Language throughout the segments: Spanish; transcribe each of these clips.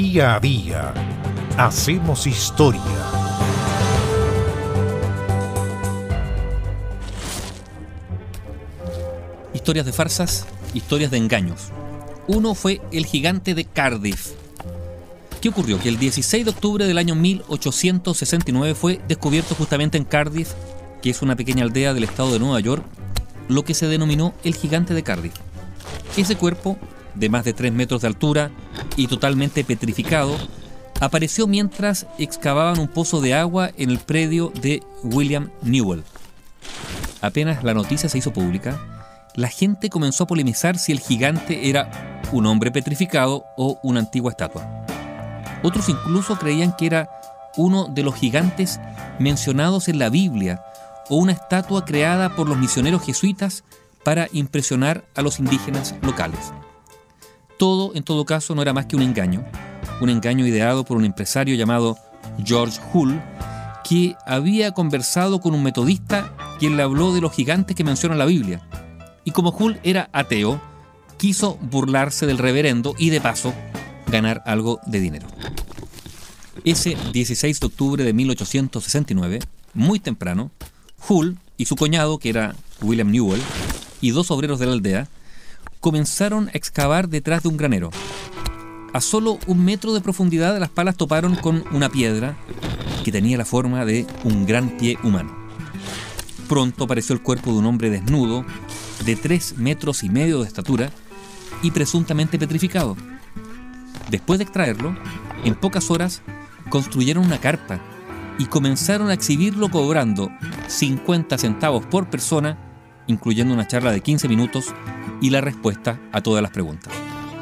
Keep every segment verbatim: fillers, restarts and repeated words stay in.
Día a día hacemos historia. Historias de farsas, historias de engaños. Uno fue el gigante de Cardiff. ¿Qué ocurrió? Que el dieciséis de octubre del año mil ochocientos sesenta y nueve fue descubierto justamente en Cardiff, que es una pequeña aldea del estado de Nueva York, lo que se denominó el gigante de Cardiff. Ese cuerpo, de más de tres metros de altura y totalmente petrificado, apareció mientras excavaban un pozo de agua en el predio de William Newell. Apenas la noticia se hizo pública, la gente comenzó a polemizar si el gigante era un hombre petrificado o una antigua estatua. Otros incluso creían que era uno de los gigantes mencionados en la Biblia o una estatua creada por los misioneros jesuitas para impresionar a los indígenas locales. Todo, en todo caso, no era más que un engaño, un engaño ideado por un empresario llamado George Hull, que había conversado con un metodista quien le habló de los gigantes que menciona la Biblia. Y como Hull era ateo, quiso burlarse del reverendo y de paso ganar algo de dinero. Ese dieciséis de octubre de mil ochocientos sesenta y nueve, muy temprano, Hull y su cuñado, que era William Newell, y dos obreros de la aldea, comenzaron a excavar detrás de un granero. A solo un metro de profundidad las palas toparon con una piedra que tenía la forma de un gran pie humano. Pronto apareció el cuerpo de un hombre desnudo, de tres metros y medio de estatura y presuntamente petrificado. Después de extraerlo, en pocas horas construyeron una carpa y comenzaron a exhibirlo cobrando cincuenta centavos por persona, incluyendo una charla de quince minutos y la respuesta a todas las preguntas.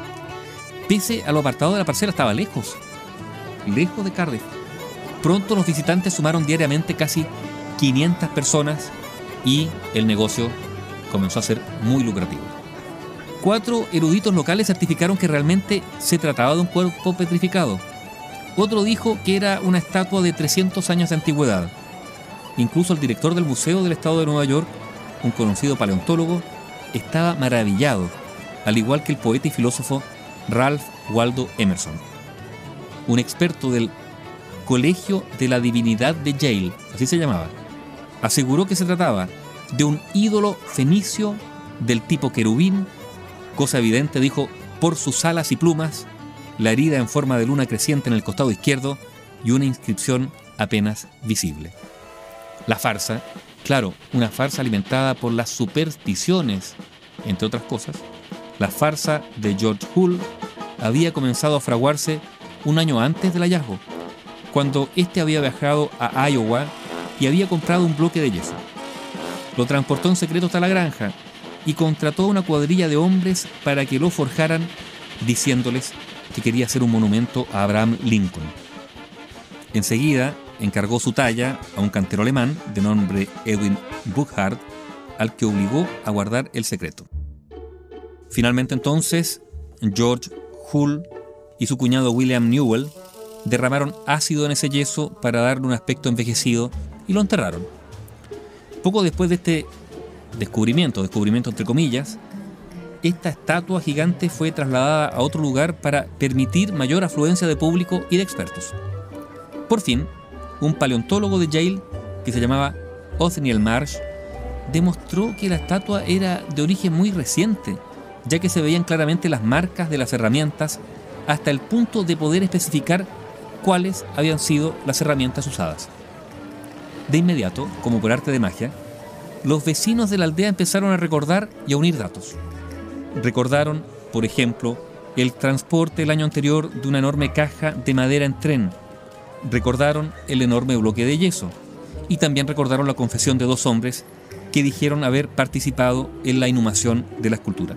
Pese a lo apartado de la parcela, estaba lejos, lejos de Cardiff. Pronto los visitantes sumaron diariamente casi quinientas personas y el negocio comenzó a ser muy lucrativo. Cuatro eruditos locales certificaron que realmente se trataba de un cuerpo petrificado. Otro dijo que era una estatua de trescientos años de antigüedad. Incluso el director del Museo del Estado de Nueva York, un conocido paleontólogo, estaba maravillado, al igual que el poeta y filósofo Ralph Waldo Emerson. Un experto del Colegio de la Divinidad de Yale, así se llamaba, aseguró que se trataba de un ídolo fenicio del tipo querubín, cosa evidente, dijo, por sus alas y plumas, la herida en forma de luna creciente en el costado izquierdo y una inscripción apenas visible. La farsa, claro, una farsa alimentada por las supersticiones, entre otras cosas. La farsa de George Hull había comenzado a fraguarse un año antes del hallazgo, cuando éste había viajado a Iowa y había comprado un bloque de yeso. Lo transportó en secreto hasta la granja y contrató a una cuadrilla de hombres para que lo forjaran, diciéndoles que quería hacer un monumento a Abraham Lincoln. Enseguida encargó su talla a un cantero alemán de nombre Edwin Burkhardt, al que obligó a guardar el secreto. Finalmente entonces, George Hull y su cuñado William Newell derramaron ácido en ese yeso para darle un aspecto envejecido y lo enterraron. Poco después de este descubrimiento, descubrimiento entre comillas, esta estatua gigante fue trasladada a otro lugar para permitir mayor afluencia de público y de expertos. Por fin, un paleontólogo de Yale, que se llamaba Othniel Marsh, demostró que la estatua era de origen muy reciente, ya que se veían claramente las marcas de las herramientas hasta el punto de poder especificar cuáles habían sido las herramientas usadas. De inmediato, como por arte de magia, los vecinos de la aldea empezaron a recordar y a unir datos. Recordaron, por ejemplo, el transporte el año anterior de una enorme caja de madera en tren. Recordaron el enorme bloque de yeso. Y también recordaron la confesión de dos hombres que dijeron haber participado en la inhumación de la escultura.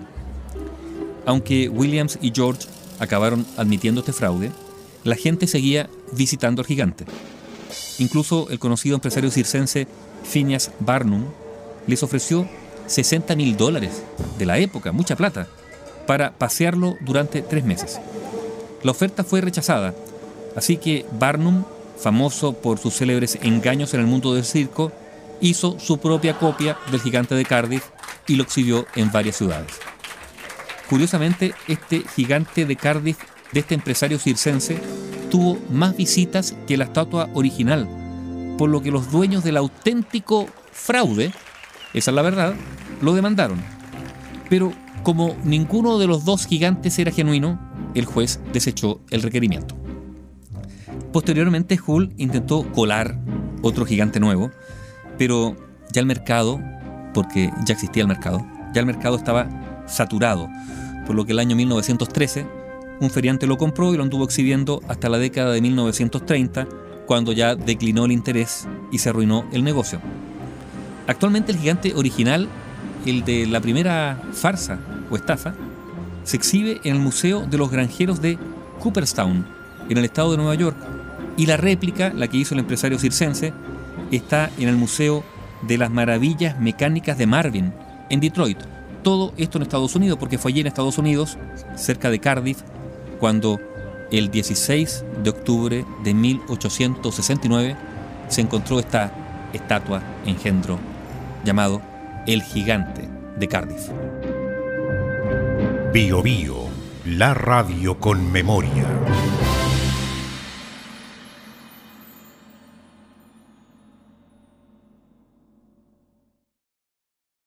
Aunque Williams y George acabaron admitiendo este fraude, la gente seguía visitando al gigante. Incluso el conocido empresario circense Phineas Barnum les ofreció sesenta mil dólares de la época, mucha plata, para pasearlo durante tres meses. La oferta fue rechazada, así que Barnum, famoso por sus célebres engaños en el mundo del circo, hizo su propia copia del gigante de Cardiff y lo exhibió en varias ciudades. Curiosamente, este gigante de Cardiff de este empresario circense tuvo más visitas que la estatua original, por lo que los dueños del auténtico fraude, esa es la verdad, lo demandaron. Pero como ninguno de los dos gigantes era genuino, el juez desechó el requerimiento. Posteriormente, Hull intentó colar otro gigante nuevo, pero ya el mercado, porque ya existía el mercado, ya el mercado estaba saturado, por lo que el año mil novecientos trece un feriante lo compró y lo anduvo exhibiendo hasta la década de mil novecientos treinta, cuando ya declinó el interés y se arruinó el negocio. Actualmente el gigante original, el de la primera farsa o estafa, se exhibe en el Museo de los Granjeros de Cooperstown, en el estado de Nueva York, y la réplica, la que hizo el empresario circense, está en el Museo de las Maravillas Mecánicas de Marvin, en Detroit. Todo esto en Estados Unidos, porque fue allí en Estados Unidos, cerca de Cardiff, cuando el dieciséis de octubre de mil ochocientos sesenta y nueve se encontró esta estatua engendro llamado el Gigante de Cardiff. Bio Bio, la radio con memoria.